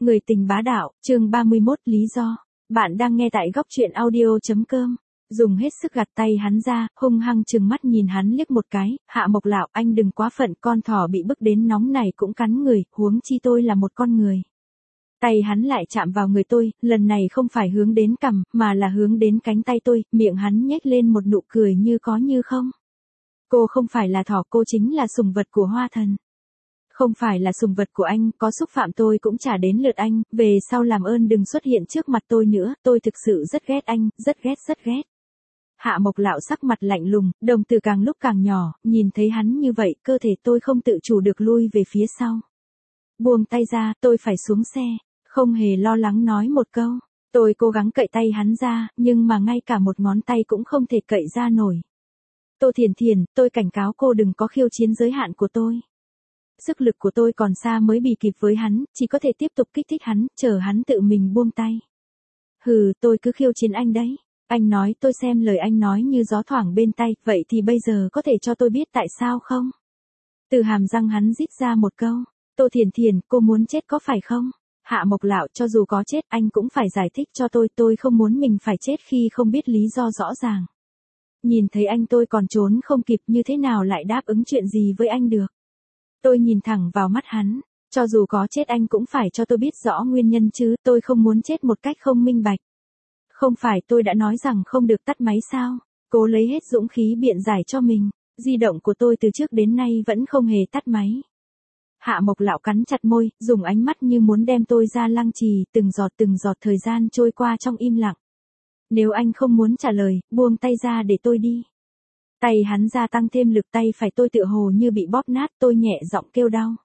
Người tình bá đạo, chương 31 lý do. Bạn đang nghe tại góc truyện audio.com. Dùng hết sức gạt tay hắn ra, hung hăng trừng mắt nhìn hắn liếc một cái, Hạ Mộc Lão, anh đừng quá phận, con thỏ bị bức đến nóng này cũng cắn người, huống chi tôi là một con người. Tay hắn lại chạm vào người tôi, lần này không phải hướng đến cằm, mà là hướng đến cánh tay tôi, miệng hắn nhếch lên một nụ cười như có như không. Cô không phải là thỏ, cô chính là sủng vật của Hoa Thần. Không phải là sủng vật của anh, có xúc phạm tôi cũng chả đến lượt anh, về sau làm ơn đừng xuất hiện trước mặt tôi nữa, tôi thực sự rất ghét anh, rất ghét. Hạ Mộc Lão sắc mặt lạnh lùng, đồng tử càng lúc càng nhỏ, nhìn thấy hắn như vậy, cơ thể tôi không tự chủ được lui về phía sau. Buông tay ra, tôi phải xuống xe, không hề lo lắng nói một câu. Tôi cố gắng cậy tay hắn ra, nhưng mà ngay cả một ngón tay cũng không thể cậy ra nổi. Tô Thiền Thiền, tôi cảnh cáo cô đừng có khiêu chiến giới hạn của tôi. Sức lực của tôi còn xa mới bì kịp với hắn, chỉ có thể tiếp tục kích thích hắn, chờ hắn tự mình buông tay. Hừ, tôi cứ khiêu chiến anh đấy. Anh nói tôi xem lời anh nói như gió thoảng bên tay, vậy thì bây giờ có thể cho tôi biết tại sao không? Từ hàm răng hắn rít ra một câu. Tô Thiền Thiền, cô muốn chết có phải không? Hạ Mộc Lão, cho dù có chết anh cũng phải giải thích cho tôi không muốn mình phải chết khi không biết lý do rõ ràng. Nhìn thấy anh tôi còn trốn không kịp, như thế nào lại đáp ứng chuyện gì với anh được. Tôi nhìn thẳng vào mắt hắn, cho dù có chết anh cũng phải cho tôi biết rõ nguyên nhân chứ, tôi không muốn chết một cách không minh bạch. Không phải tôi đã nói rằng không được tắt máy sao? Cố lấy hết dũng khí biện giải cho mình, di động của tôi từ trước đến nay vẫn không hề tắt máy. Hạ Mộc Lão cắn chặt môi, dùng ánh mắt như muốn đem tôi ra lăng trì, từng giọt thời gian trôi qua trong im lặng. Nếu anh không muốn trả lời, buông tay ra để tôi đi. Tay hắn gia tăng thêm lực, tay phải tôi tựa hồ như bị bóp nát, tôi nhẹ giọng kêu đau.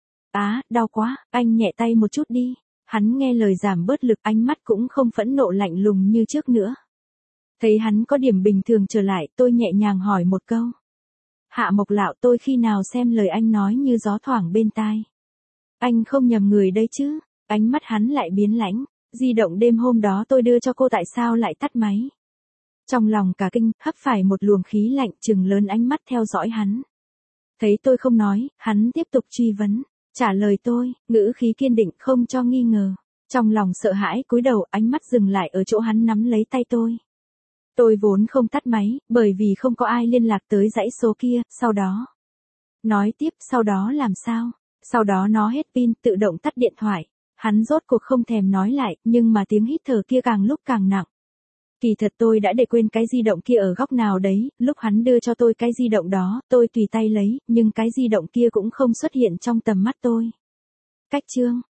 Đau quá, anh nhẹ tay một chút đi. Hắn nghe lời giảm bớt lực, ánh mắt cũng không phẫn nộ lạnh lùng như trước nữa. Thấy hắn có điểm bình thường trở lại, tôi nhẹ nhàng hỏi một câu. Hạ Mộc Lão, tôi khi nào xem lời anh nói như gió thoảng bên tai? Anh không nhầm người đây chứ? Ánh mắt hắn lại biến lãnh. Di động đêm hôm đó tôi đưa cho cô tại sao lại tắt máy? Trong lòng cả kinh, hấp phải một luồng khí lạnh, trừng lớn ánh mắt theo dõi hắn. Thấy tôi không nói, hắn tiếp tục truy vấn. Trả lời tôi, ngữ khí kiên định, không cho nghi ngờ. Trong lòng sợ hãi cúi đầu, ánh mắt dừng lại ở chỗ hắn nắm lấy tay tôi. Tôi vốn không tắt máy, bởi vì không có ai liên lạc tới dãy số kia, sau đó. Nói tiếp, sau đó làm sao? Sau đó nó hết pin, tự động tắt điện thoại. Hắn rốt cuộc không thèm nói lại, nhưng mà tiếng hít thở kia càng lúc càng nặng. Kỳ thật tôi đã để quên cái di động kia ở góc nào đấy, lúc hắn đưa cho tôi cái di động đó, tôi tùy tay lấy, nhưng cái di động kia cũng không xuất hiện trong tầm mắt tôi. Cách chương.